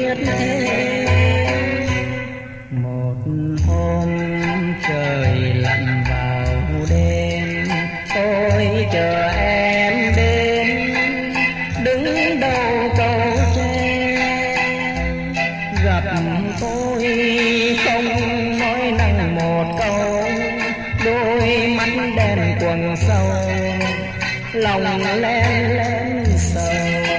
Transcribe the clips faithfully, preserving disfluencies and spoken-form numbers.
biết thế. Một hôm trời lặn vào đêm, tôi chờ em đến đứng đầu cầu tre. Gặp tôi không nói năng một câu, đôi mắt đen quầng sâu, lòng len lén sầu.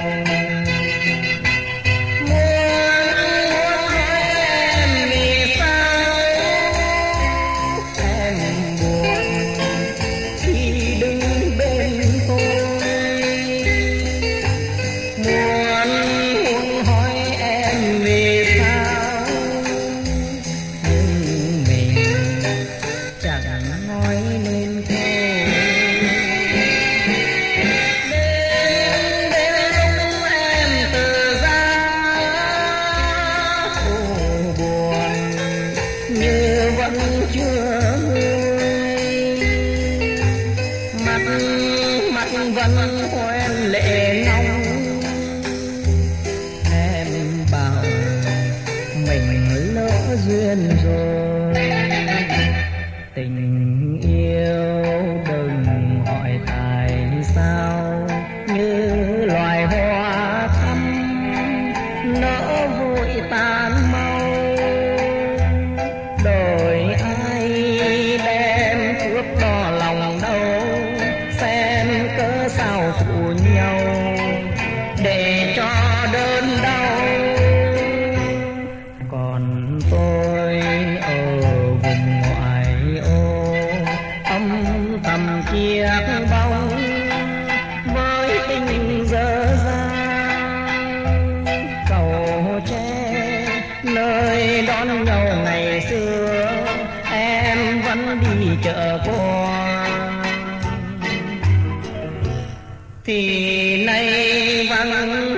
vẫn quen lệ nóng. Em bảo mình lỡ duyên rồi, tình yêu đừng hỏi tại sao, như loài hoa thắm nở vội tàn mau. Đời ai đem thước đo lòng đâu, xem cớ sao phụ nhau để cho đơn đau. Còn tôi ở vùng ngoại ô âm thầm chiếc bóng với tình dở dang. Cầu tre nơi đón nhau ngày xưa, em vẫn đi chợ qua, thì nay vắng